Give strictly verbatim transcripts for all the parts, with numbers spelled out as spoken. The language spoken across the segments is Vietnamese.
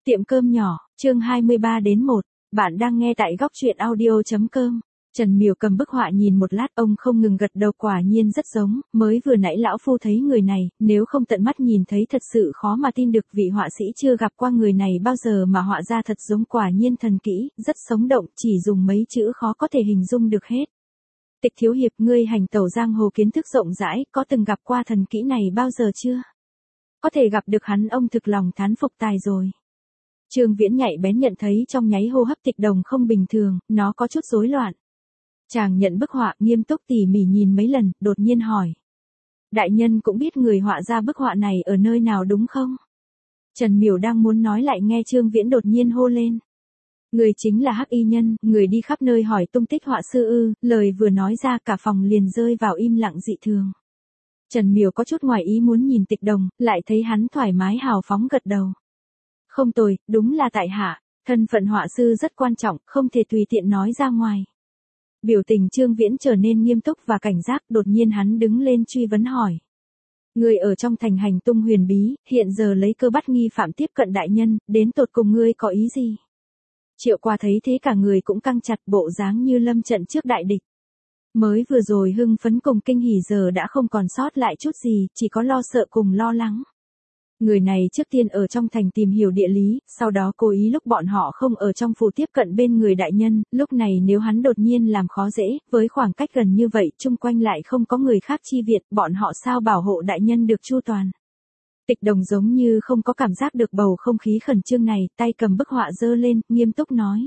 Tiệm cơm nhỏ, chương hai mươi ba đến một, bạn đang nghe tại góc truyện audio.com. Trần Miểu cầm bức họa nhìn một lát, ông không ngừng gật đầu, quả nhiên rất giống, mới vừa nãy lão phu thấy người này, nếu không tận mắt nhìn thấy thật sự khó mà tin được, vị họa sĩ chưa gặp qua người này bao giờ mà họa ra thật giống, quả nhiên thần kỹ, rất sống động, chỉ dùng mấy chữ khó có thể hình dung được hết. Tịch thiếu hiệp, ngươi hành tẩu giang hồ kiến thức rộng rãi, có từng gặp qua thần kỹ này bao giờ chưa? Có thể gặp được hắn, ông thực lòng thán phục tài rồi. Trương Viễn nhạy bén nhận thấy trong nháy hô hấp Tịch Đồng không bình thường, nó có chút rối loạn. Chàng nhận bức họa, nghiêm túc tỉ mỉ nhìn mấy lần, đột nhiên hỏi. Đại nhân cũng biết người họa ra bức họa này ở nơi nào đúng không? Trần Miểu đang muốn nói lại nghe Trương Viễn đột nhiên hô lên. Người chính là Hắc Y Nhân, người đi khắp nơi hỏi tung tích họa sư ư? Lời vừa nói ra cả phòng liền rơi vào im lặng dị thường. Trần Miểu có chút ngoài ý muốn nhìn Tịch Đồng, lại thấy hắn thoải mái hào phóng gật đầu. Không tồi, đúng là tại hạ, thân phận họa sư rất quan trọng, không thể tùy tiện nói ra ngoài. Biểu tình Trương Viễn trở nên nghiêm túc và cảnh giác, đột nhiên hắn đứng lên truy vấn hỏi. Ngươi ở trong thành hành tung huyền bí, hiện giờ lấy cơ bắt nghi phạm tiếp cận đại nhân, đến tột cùng ngươi có ý gì? Triệu Qua thấy thế cả người cũng căng chặt, bộ dáng như lâm trận trước đại địch. Mới vừa rồi hưng phấn cùng kinh hỉ giờ đã không còn sót lại chút gì, chỉ có lo sợ cùng lo lắng. Người này trước tiên ở trong thành tìm hiểu địa lý, sau đó cố ý lúc bọn họ không ở trong phủ tiếp cận bên người đại nhân, lúc này nếu hắn đột nhiên làm khó dễ, với khoảng cách gần như vậy, chung quanh lại không có người khác chi viện, bọn họ sao bảo hộ đại nhân được chu toàn. Tịch Đồng giống như không có cảm giác được bầu không khí khẩn trương này, tay cầm bức họa giơ lên, nghiêm túc nói.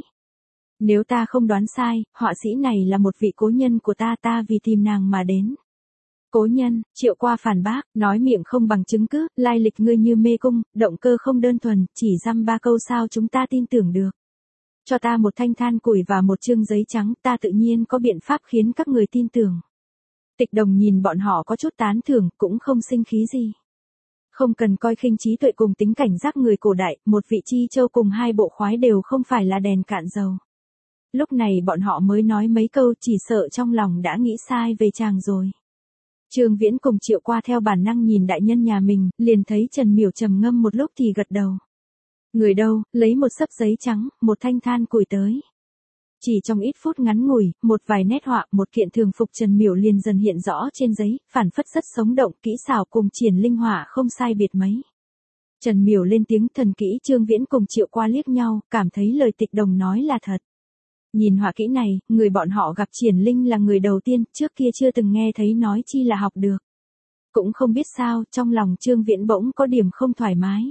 Nếu ta không đoán sai, họa sĩ này là một vị cố nhân của ta, ta vì tìm nàng mà đến. Cố nhân, Triệu Qua phản bác, nói miệng không bằng chứng cứ, lai lịch ngươi như mê cung, động cơ không đơn thuần, chỉ dăm ba câu sao chúng ta tin tưởng được. Cho ta một thanh than củi và một chương giấy trắng, ta tự nhiên có biện pháp khiến các người tin tưởng. Tịch Đồng nhìn bọn họ có chút tán thưởng, cũng không sinh khí gì. Không cần coi khinh trí tuệ cùng tính cảnh giác người cổ đại, một vị chi châu cùng hai bộ khoái đều không phải là đèn cạn dầu. Lúc này bọn họ mới nói mấy câu, chỉ sợ trong lòng đã nghĩ sai về chàng rồi. Trương Viễn cùng Triệu Qua theo bản năng nhìn đại nhân nhà mình, liền thấy Trần Miểu trầm ngâm một lúc thì gật đầu. Người đâu, lấy một xấp giấy trắng, một thanh than củi tới. Chỉ trong ít phút ngắn ngủi, một vài nét họa, một kiện thường phục Trần Miểu liền dần hiện rõ trên giấy, phản phất rất sống động, kỹ xảo cùng triển linh họa không sai biệt mấy. Trần Miểu lên tiếng thần kỹ, Trương Viễn cùng Triệu Qua liếc nhau, cảm thấy lời Tịch Đồng nói là thật. Nhìn họa kỹ này, người bọn họ gặp triển linh là người đầu tiên, trước kia chưa từng nghe thấy nói chi là học được. Cũng không biết sao, trong lòng Trương Viễn bỗng có điểm không thoải mái.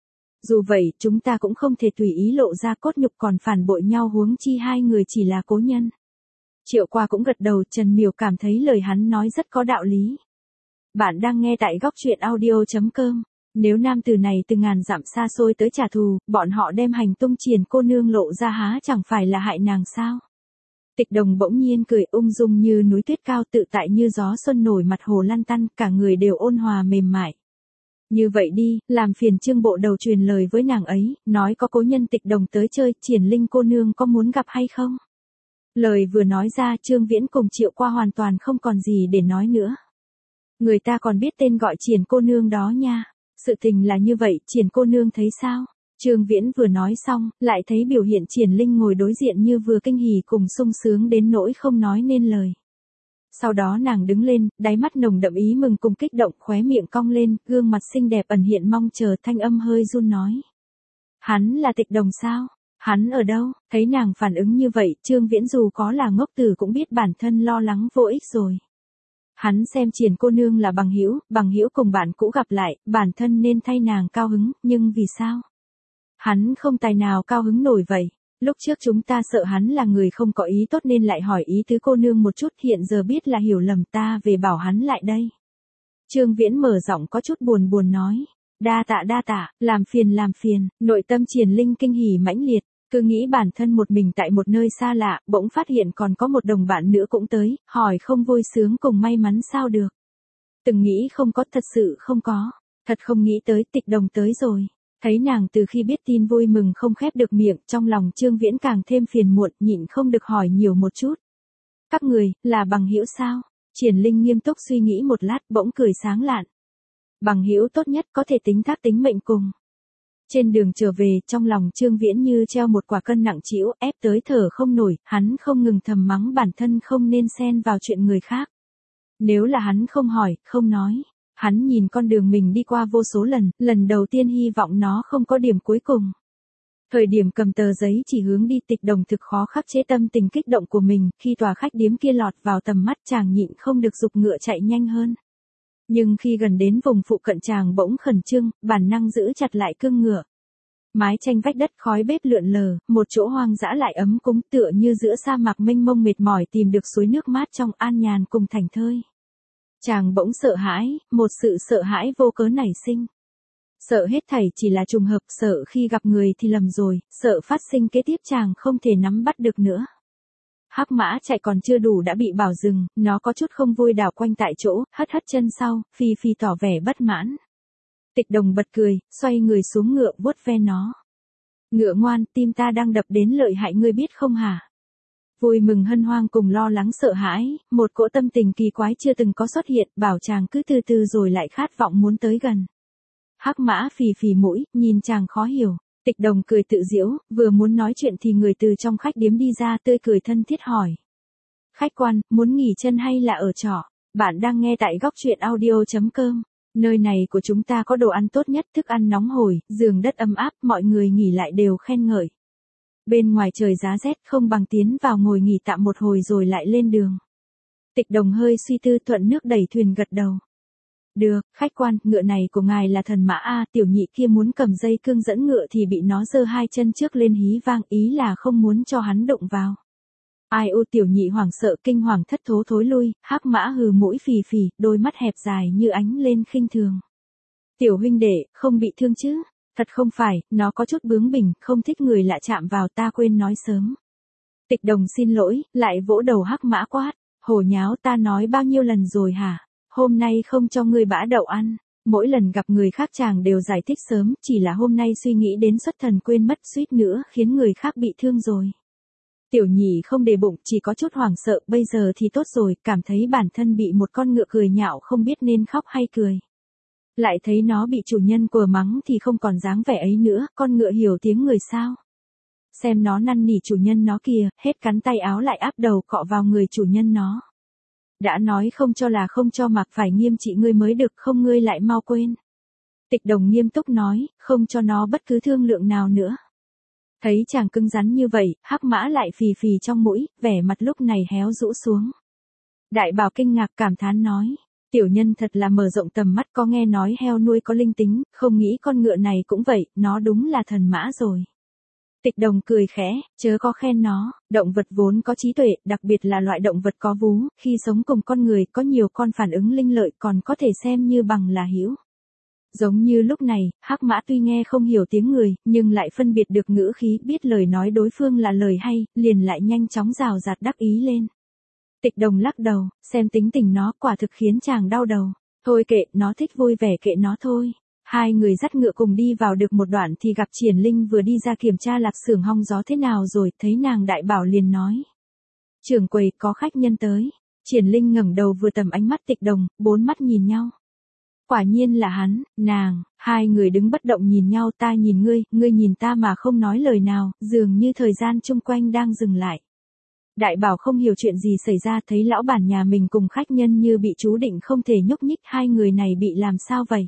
Dù vậy, chúng ta cũng không thể tùy ý lộ ra cốt nhục còn phản bội nhau, huống chi hai người chỉ là cố nhân. Triệu Qua cũng gật đầu, Trần Miểu cảm thấy lời hắn nói rất có đạo lý. Bạn đang nghe tại góc truyện audio.com. Nếu nam tử này từ ngàn dặm xa xôi tới trả thù, bọn họ đem hành tung Triển cô nương lộ ra há chẳng phải là hại nàng sao? Tịch Đồng bỗng nhiên cười ung dung như núi tuyết cao, tự tại như gió xuân nổi mặt hồ lăn tăn, cả người đều ôn hòa mềm mại. Như vậy đi, làm phiền Trương bộ đầu truyền lời với nàng ấy, nói có cố nhân Tịch Đồng tới chơi, Triển Linh cô nương có muốn gặp hay không? Lời vừa nói ra, Trương Viễn cùng Triệu Qua hoàn toàn không còn gì để nói nữa. Người ta còn biết tên gọi Triển cô nương đó nha. Sự tình là như vậy, Triển cô nương thấy sao? Trương Viễn vừa nói xong, lại thấy biểu hiện Triển Linh ngồi đối diện như vừa kinh hỉ cùng sung sướng đến nỗi không nói nên lời. Sau đó nàng đứng lên, đáy mắt nồng đậm ý mừng cùng kích động, khóe miệng cong lên, gương mặt xinh đẹp ẩn hiện mong chờ, thanh âm hơi run nói. Hắn là Tịch Đồng sao? Hắn ở đâu? Thấy nàng phản ứng như vậy, Trương Viễn dù có là ngốc tử cũng biết bản thân lo lắng vô ích rồi. Hắn xem Triển cô nương là bằng hữu, bằng hữu cùng bạn cũ gặp lại, bản thân nên thay nàng cao hứng, nhưng vì sao? Hắn không tài nào cao hứng nổi vậy. Lúc trước chúng ta sợ hắn là người không có ý tốt nên lại hỏi ý tứ cô nương một chút, hiện giờ biết là hiểu lầm, ta về bảo hắn lại đây. Trương Viễn mở giọng có chút buồn buồn nói. Đa tạ đa tạ, làm phiền làm phiền, nội tâm Triển Linh kinh hỉ mãnh liệt. Cứ nghĩ bản thân một mình tại một nơi xa lạ, bỗng phát hiện còn có một đồng bạn nữa cũng tới, hỏi không vui sướng cùng may mắn sao được. Từng nghĩ không có, thật sự không có, thật không nghĩ tới Tịch Đồng tới rồi. Thấy nàng từ khi biết tin vui mừng không khép được miệng, trong lòng Trương Viễn càng thêm phiền muộn, nhịn không được hỏi nhiều một chút. Các người, là bằng hữu sao? Triển Linh nghiêm túc suy nghĩ một lát, bỗng cười sáng lạn. Bằng hữu tốt nhất có thể tính thác tính mệnh cùng. Trên đường trở về, trong lòng Trương Viễn như treo một quả cân nặng trĩu, ép tới thở không nổi, hắn không ngừng thầm mắng bản thân không nên xen vào chuyện người khác. Nếu là hắn không hỏi, không nói, hắn nhìn con đường mình đi qua vô số lần, lần đầu tiên hy vọng nó không có điểm cuối cùng. Thời điểm cầm tờ giấy chỉ hướng đi, Tịch Đồng thực khó khắc chế tâm tình kích động của mình, khi tòa khách điếm kia lọt vào tầm mắt chàng nhịn không được giục ngựa chạy nhanh hơn. Nhưng khi gần đến vùng phụ cận chàng bỗng khẩn trương, bản năng giữ chặt lại cương ngựa. Mái tranh vách đất khói bếp lượn lờ, một chỗ hoang dã lại ấm cúng tựa như giữa sa mạc mênh mông mệt mỏi tìm được suối nước mát trong an nhàn cùng thảnh thơi. Chàng bỗng sợ hãi, một sự sợ hãi vô cớ nảy sinh. Sợ hết thảy chỉ là trùng hợp, sợ khi gặp người thì lầm rồi, sợ phát sinh kế tiếp chàng không thể nắm bắt được nữa. Hắc mã chạy còn chưa đủ đã bị bảo dừng, nó có chút không vui đảo quanh tại chỗ, hất hất chân sau, phi phi tỏ vẻ bất mãn. Tịch Đồng bật cười, xoay người xuống ngựa vuốt ve nó. Ngựa ngoan, tim ta đang đập đến lợi hại ngươi biết không hả? Vui mừng hân hoang cùng lo lắng sợ hãi, một cỗ tâm tình kỳ quái chưa từng có xuất hiện, bảo chàng cứ từ từ rồi lại khát vọng muốn tới gần. Hắc mã phì phì mũi, nhìn chàng khó hiểu. Tịch Đồng cười tự giễu, vừa muốn nói chuyện thì người từ trong khách điếm đi ra tươi cười thân thiết hỏi. Khách quan, muốn nghỉ chân hay là ở trọ? Bạn đang nghe tại góc truyện audio chấm com. Nơi này của chúng ta có đồ ăn tốt nhất, thức ăn nóng hổi, giường đất ấm áp, mọi người nghỉ lại đều khen ngợi. Bên ngoài trời giá rét không bằng tiến vào ngồi nghỉ tạm một hồi rồi lại lên đường. Tịch Đồng hơi suy tư thuận nước đẩy thuyền gật đầu. Được, khách quan, ngựa này của ngài là thần mã A, tiểu nhị kia muốn cầm dây cương dẫn ngựa thì bị nó giơ hai chân trước lên hí vang, ý là không muốn cho hắn đụng vào. Ai ô, tiểu nhị hoảng sợ kinh hoàng thất thố thối lui, hắc mã hừ mũi phì phì, đôi mắt hẹp dài như ánh lên khinh thường. Tiểu huynh đệ, không bị thương chứ? Thật không phải, nó có chút bướng bỉnh, không thích người lạ chạm vào, ta quên nói sớm. Tịch Đồng xin lỗi, lại vỗ đầu hắc mã quát, hồ nháo, ta nói bao nhiêu lần rồi hả? Hôm nay không cho ngươi bã đậu ăn. Mỗi lần gặp người khác chàng đều giải thích sớm, chỉ là hôm nay suy nghĩ đến xuất thần quên mất, suýt nữa khiến người khác bị thương rồi. Tiểu nhị không để bụng, chỉ có chút hoảng sợ, bây giờ thì tốt rồi, cảm thấy bản thân bị một con ngựa cười nhạo không biết nên khóc hay cười. Lại thấy nó bị chủ nhân của mắng thì không còn dáng vẻ ấy nữa, con ngựa hiểu tiếng người sao. Xem nó năn nỉ chủ nhân nó kìa, hết cắn tay áo lại áp đầu cọ vào người chủ nhân nó. Đã nói không cho là không cho, mặc phải nghiêm trị ngươi mới được, không ngươi lại mau quên. Tịch Đồng nghiêm túc nói, không cho nó bất cứ thương lượng nào nữa. Thấy chàng cứng rắn như vậy, hắc mã lại phì phì trong mũi, vẻ mặt lúc này héo rũ xuống. Đại Bảo kinh ngạc cảm thán nói, tiểu nhân thật là mở rộng tầm mắt, có nghe nói heo nuôi có linh tính, không nghĩ con ngựa này cũng vậy, nó đúng là thần mã rồi. Tịch Đồng cười khẽ, chớ có khen nó, động vật vốn có trí tuệ, đặc biệt là loại động vật có vú, khi sống cùng con người có nhiều con phản ứng linh lợi còn có thể xem như bằng là hữu. Giống như lúc này, hắc mã tuy nghe không hiểu tiếng người, nhưng lại phân biệt được ngữ khí, biết lời nói đối phương là lời hay, liền lại nhanh chóng rào rạt đắc ý lên. Tịch Đồng lắc đầu, xem tính tình nó quả thực khiến chàng đau đầu. Thôi kệ, nó thích vui vẻ kệ nó thôi. Hai người dắt ngựa cùng đi vào được một đoạn thì gặp Triển Linh vừa đi ra kiểm tra lạp xưởng hong gió thế nào rồi, thấy nàng Đại Bảo liền nói. Trưởng quầy, có khách nhân tới. Triển Linh ngẩng đầu vừa tầm ánh mắt Tịch Đồng, bốn mắt nhìn nhau. Quả nhiên là hắn, nàng, hai người đứng bất động nhìn nhau, ta nhìn ngươi, ngươi nhìn ta mà không nói lời nào, dường như thời gian chung quanh đang dừng lại. Đại Bảo không hiểu chuyện gì xảy ra, thấy lão bản nhà mình cùng khách nhân như bị chú định không thể nhúc nhích, hai người này bị làm sao vậy?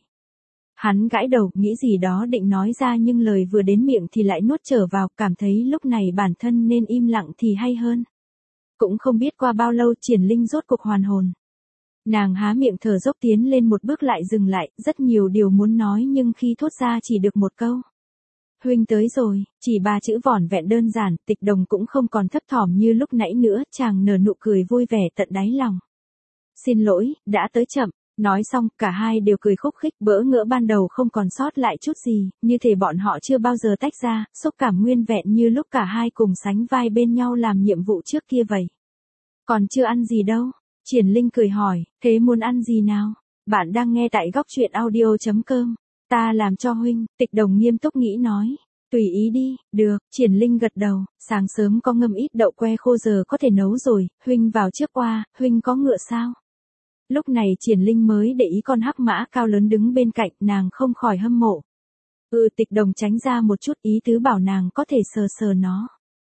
Hắn gãi đầu, nghĩ gì đó định nói ra nhưng lời vừa đến miệng thì lại nuốt trở vào, cảm thấy lúc này bản thân nên im lặng thì hay hơn. Cũng không biết qua bao lâu Triển Linh rốt cuộc hoàn hồn. Nàng há miệng thở dốc tiến lên một bước lại dừng lại, rất nhiều điều muốn nói nhưng khi thốt ra chỉ được một câu. Huynh tới rồi, chỉ ba chữ vỏn vẹn đơn giản, Tịch Đồng cũng không còn thấp thỏm như lúc nãy nữa, chàng nở nụ cười vui vẻ tận đáy lòng. Xin lỗi, đã tới chậm. Nói xong, cả hai đều cười khúc khích, bỡ ngỡ ban đầu không còn sót lại chút gì, như thể bọn họ chưa bao giờ tách ra, xúc cảm nguyên vẹn như lúc cả hai cùng sánh vai bên nhau làm nhiệm vụ trước kia vậy. Còn chưa ăn gì đâu? Triển Linh cười hỏi, thế muốn ăn gì nào? Bạn đang nghe tại góc truyện audio chấm com. Ta làm cho huynh, Tịch Đồng nghiêm túc nghĩ nói. Tùy ý đi, được, Triển Linh gật đầu, sáng sớm có ngâm ít đậu que khô giờ có thể nấu rồi, huynh vào trước qua, huynh có ngựa sao? Lúc này Triển Linh mới để ý con hắc mã cao lớn đứng bên cạnh, nàng không khỏi hâm mộ. Ừ, Tịch Đồng tránh ra một chút, ý tứ bảo nàng có thể sờ sờ nó.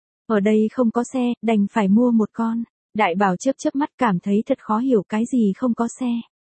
Ở đây không có xe, đành phải mua một con. Đại Bảo chớp chớp mắt cảm thấy thật khó hiểu, cái gì không có xe.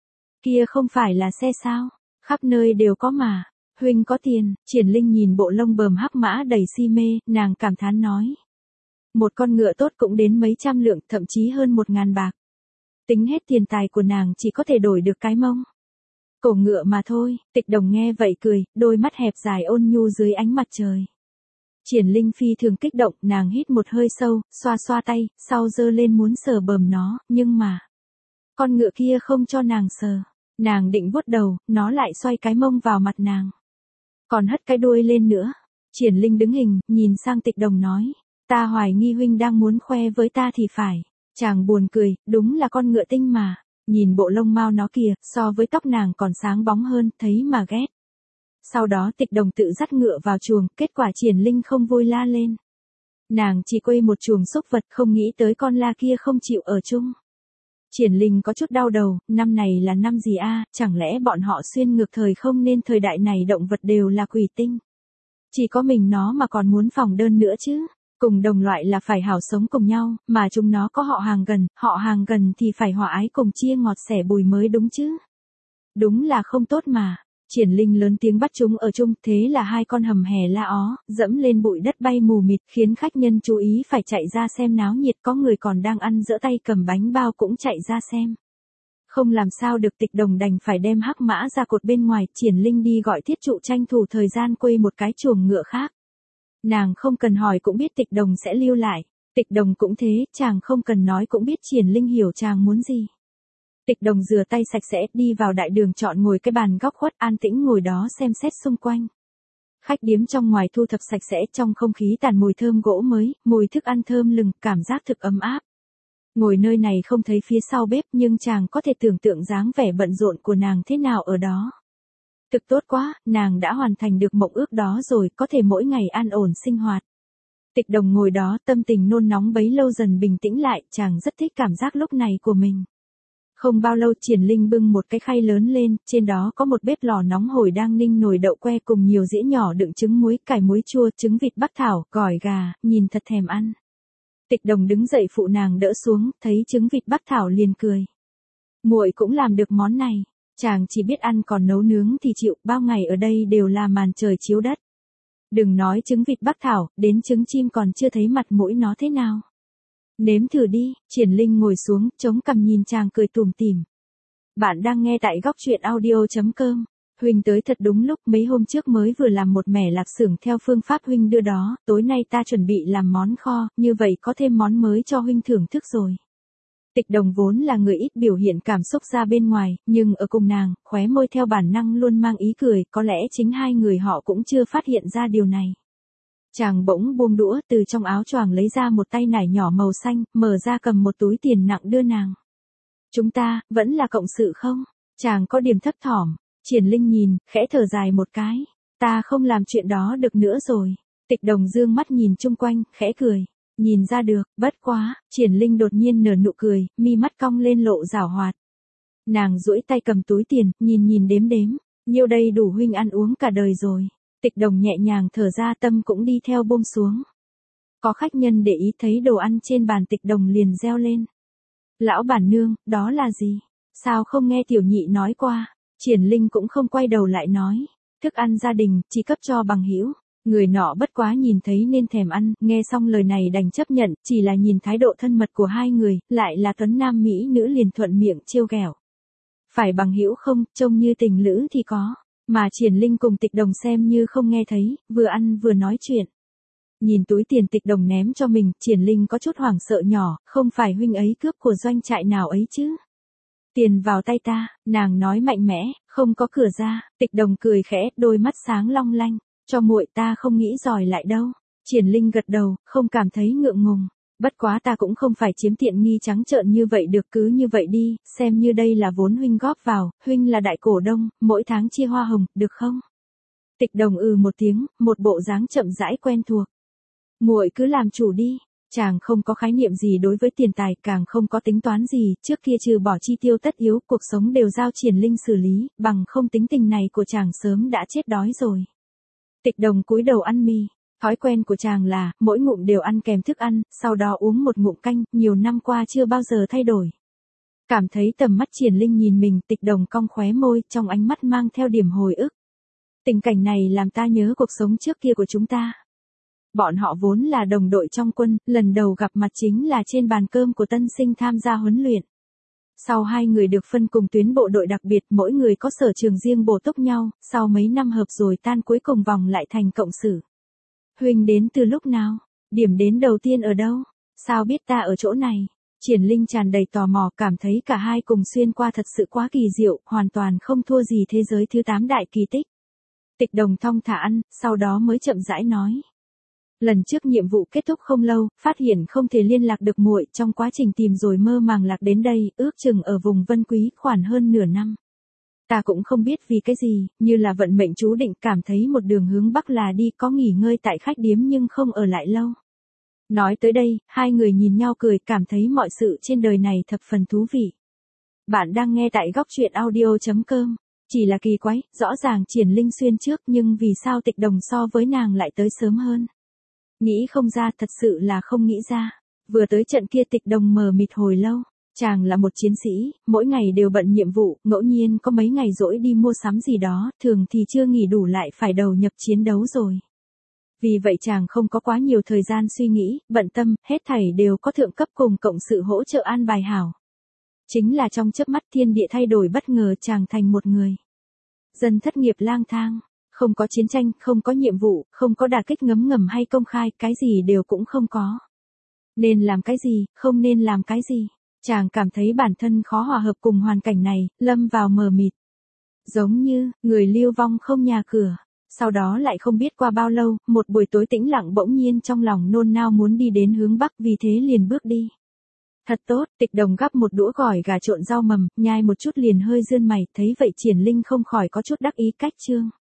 Kia không phải là xe sao, khắp nơi đều có mà. Huynh có tiền. Triển Linh nhìn bộ lông bờm hắc mã đầy si mê, nàng cảm thán nói. Một con ngựa tốt cũng đến mấy trăm lượng, thậm chí hơn một ngàn bạc. Tính hết tiền tài của nàng chỉ có thể đổi được cái mông. Cổ ngựa mà thôi. Tịch Đồng nghe vậy cười, đôi mắt hẹp dài ôn nhu dưới ánh mặt trời. Triển Linh phi thường kích động, nàng hít một hơi sâu, xoa xoa tay, sau giơ lên muốn sờ bờm nó, nhưng mà con ngựa kia không cho nàng sờ. Nàng định vuốt đầu, nó lại xoay cái mông vào mặt nàng. Còn hất cái đuôi lên nữa. Triển Linh đứng hình, nhìn sang Tịch Đồng nói, ta hoài nghi huynh đang muốn khoe với ta thì phải. Chàng buồn cười, đúng là con ngựa tinh mà. Nhìn bộ lông mao nó kìa, so với tóc nàng còn sáng bóng hơn, thấy mà ghét. Sau đó Tịch Đồng tự dắt ngựa vào chuồng, kết quả Triển Linh không vui la lên. Nàng chỉ quây một chuồng súc vật, không nghĩ tới con la kia không chịu ở chung. Triển Linh có chút đau đầu, năm này là năm gì a? Chẳng lẽ bọn họ xuyên ngược thời không, nên thời đại này động vật đều là quỷ tinh. Chỉ có mình nó mà còn muốn phòng đơn nữa chứ. Cùng đồng loại là phải hảo sống cùng nhau, mà chúng nó có họ hàng gần, họ hàng gần thì phải hòa ái cùng chia ngọt sẻ bùi mới đúng chứ. Đúng là không tốt mà. Triển Linh lớn tiếng bắt chúng ở chung, thế là hai con hầm hè la ó, dẫm lên bụi đất bay mù mịt, khiến khách nhân chú ý phải chạy ra xem náo nhiệt, có người còn đang ăn giở tay cầm bánh bao cũng chạy ra xem. Không làm sao được, Tịch Đồng đành phải đem hắc mã ra cột bên ngoài, Triển Linh đi gọi thiết trụ tranh thủ thời gian quây một cái chuồng ngựa khác. Nàng không cần hỏi cũng biết Tịch Đồng sẽ lưu lại. Tịch Đồng cũng thế, chàng không cần nói cũng biết Triển Linh hiểu chàng muốn gì. Tịch Đồng rửa tay sạch sẽ, đi vào đại đường chọn ngồi cái bàn góc khuất, an tĩnh ngồi đó xem xét xung quanh. Khách điếm trong ngoài thu thập sạch sẽ, trong không khí tàn mùi thơm gỗ mới, mùi thức ăn thơm lừng, cảm giác thực ấm áp. Ngồi nơi này không thấy phía sau bếp, nhưng chàng có thể tưởng tượng dáng vẻ bận rộn của nàng thế nào ở đó. Thực tốt quá, nàng đã hoàn thành được mộng ước đó rồi, có thể mỗi ngày an ổn sinh hoạt. Tịch Đồng ngồi đó, tâm tình nôn nóng bấy lâu dần bình tĩnh lại, chàng rất thích cảm giác lúc này của mình. Không bao lâu Triển Linh bưng một cái khay lớn lên, trên đó có một bếp lò nóng hổi đang ninh nồi đậu que cùng nhiều dĩa nhỏ đựng trứng muối, cải muối chua, trứng vịt bắc thảo, gỏi gà, nhìn thật thèm ăn. Tịch Đồng đứng dậy phụ nàng đỡ xuống, thấy trứng vịt bắc thảo liền cười. Muội cũng làm được món này. Chàng chỉ biết ăn còn nấu nướng thì chịu, bao ngày ở đây đều là màn trời chiếu đất. Đừng nói trứng vịt bắc thảo, đến trứng chim còn chưa thấy mặt mũi nó thế nào. Nếm thử đi. Triển Linh ngồi xuống, chống cằm nhìn chàng cười tủm tỉm. Bạn đang nghe tại góc truyện audio chấm com. Huynh tới thật đúng lúc, mấy hôm trước mới vừa làm một mẻ lạp xưởng theo phương pháp huynh đưa đó, tối nay ta chuẩn bị làm món kho, như vậy có thêm món mới cho huynh thưởng thức rồi. Tịch Đồng vốn là người ít biểu hiện cảm xúc ra bên ngoài, nhưng ở cùng nàng, khóe môi theo bản năng luôn mang ý cười, có lẽ chính hai người họ cũng chưa phát hiện ra điều này. Chàng bỗng buông đũa, từ trong áo choàng lấy ra một tay nải nhỏ màu xanh, mở ra cầm một túi tiền nặng đưa nàng. Chúng ta, vẫn là cộng sự không? Chàng có điểm thấp thỏm. Triển Linh nhìn, khẽ thở dài một cái. Ta không làm chuyện đó được nữa rồi. Tịch Đồng dương mắt nhìn chung quanh, khẽ cười. Nhìn ra được, bất quá. Triển Linh đột nhiên nở nụ cười, mi mắt cong lên lộ giảo hoạt. Nàng duỗi tay cầm túi tiền, nhìn nhìn đếm đếm. Nhiêu đây đủ huynh ăn uống cả đời rồi. Tịch Đồng nhẹ nhàng thở ra, tâm cũng đi theo buông xuống. Có khách nhân để ý thấy đồ ăn trên bàn, Tịch Đồng liền reo lên. Lão bản nương, đó là gì? Sao không nghe tiểu nhị nói qua? Triển Linh cũng không quay đầu lại nói. Thức ăn gia đình, chỉ cấp cho bằng hữu. Người nọ bất quá nhìn thấy nên thèm ăn, nghe xong lời này đành chấp nhận, chỉ là nhìn thái độ thân mật của hai người, lại là tuấn nam mỹ nữ liền thuận miệng trêu ghẹo. Phải bằng hữu không, trông như tình lữ thì có. Mà Triển Linh cùng Tịch Đồng xem như không nghe thấy, vừa ăn vừa nói chuyện. Nhìn túi tiền Tịch Đồng ném cho mình, Triển Linh có chút hoảng sợ nhỏ, không phải huynh ấy cướp của doanh trại nào ấy chứ? Tiền vào tay ta, nàng nói mạnh mẽ, không có cửa ra. Tịch Đồng cười khẽ, đôi mắt sáng long lanh, cho muội, ta không nghĩ giỏi lại đâu. Triển Linh gật đầu, không cảm thấy ngượng ngùng. Bất quá ta cũng không phải chiếm tiện nghi trắng trợn như vậy được, cứ như vậy đi, xem như đây là vốn huynh góp vào, huynh là đại cổ đông, mỗi tháng chia hoa hồng, được không? Tịch Đồng ừ một tiếng, một bộ dáng chậm rãi quen thuộc. Muội cứ làm chủ đi. Chàng không có khái niệm gì đối với tiền tài, càng không có tính toán gì, trước kia trừ bỏ chi tiêu tất yếu, cuộc sống đều giao Triển Linh xử lý, bằng không tính tình này của chàng sớm đã chết đói rồi. Tịch Đồng cúi đầu ăn mì. Thói quen của chàng là, mỗi ngụm đều ăn kèm thức ăn, sau đó uống một ngụm canh, nhiều năm qua chưa bao giờ thay đổi. Cảm thấy tầm mắt Triển Linh nhìn mình, Tịch Đồng cong khóe môi, trong ánh mắt mang theo điểm hồi ức. Tình cảnh này làm ta nhớ cuộc sống trước kia của chúng ta. Bọn họ vốn là đồng đội trong quân, lần đầu gặp mặt chính là trên bàn cơm của tân sinh tham gia huấn luyện. Sau hai người được phân cùng tuyến bộ đội đặc biệt, mỗi người có sở trường riêng bổ túc nhau, sau mấy năm hợp rồi tan cuối cùng vòng lại thành cộng sự. Huynh đến từ lúc nào? Điểm đến đầu tiên ở đâu? Sao biết ta ở chỗ này? Triển Linh tràn đầy tò mò, cảm thấy cả hai cùng xuyên qua thật sự quá kỳ diệu, hoàn toàn không thua gì thế giới thứ tám đại kỳ tích. Tịch Đồng thong thả ăn, sau đó mới chậm rãi nói. Lần trước nhiệm vụ kết thúc không lâu, phát hiện không thể liên lạc được muội, trong quá trình tìm rồi mơ màng lạc đến đây, ước chừng ở vùng Vân Quý khoảng hơn nửa năm. Ta cũng không biết vì cái gì, như là vận mệnh chú định, cảm thấy một đường hướng bắc là đi, có nghỉ ngơi tại khách điếm nhưng không ở lại lâu. Nói tới đây, hai người nhìn nhau cười, cảm thấy mọi sự trên đời này thập phần thú vị. Bạn đang nghe tại góc truyện audio chấm com. Chỉ là kỳ quái, rõ ràng Triển Linh xuyên trước nhưng vì sao Tịch Đồng so với nàng lại tới sớm hơn. Nghĩ không ra, thật sự là không nghĩ ra. Vừa tới trận kia Tịch Đồng mờ mịt hồi lâu. Chàng là một chiến sĩ, mỗi ngày đều bận nhiệm vụ, ngẫu nhiên có mấy ngày rỗi đi mua sắm gì đó, thường thì chưa nghỉ đủ lại phải đầu nhập chiến đấu rồi. Vì vậy chàng không có quá nhiều thời gian suy nghĩ, bận tâm, hết thảy đều có thượng cấp cùng cộng sự hỗ trợ an bài hảo. Chính là trong chớp mắt thiên địa thay đổi bất ngờ, chàng thành một người dân thất nghiệp lang thang, không có chiến tranh, không có nhiệm vụ, không có đả kích ngấm ngầm hay công khai, cái gì đều cũng không có. Nên làm cái gì, không nên làm cái gì. Chàng cảm thấy bản thân khó hòa hợp cùng hoàn cảnh này, lâm vào mờ mịt. Giống như, người lưu vong không nhà cửa. Sau đó lại không biết qua bao lâu, một buổi tối tĩnh lặng bỗng nhiên trong lòng nôn nao muốn đi đến hướng bắc, vì thế liền bước đi. Thật tốt, Tịch Đồng gắp một đũa gỏi gà trộn rau mầm, nhai một chút liền hơi rươn mày, thấy vậy Triển Linh không khỏi có chút đắc ý cách trương.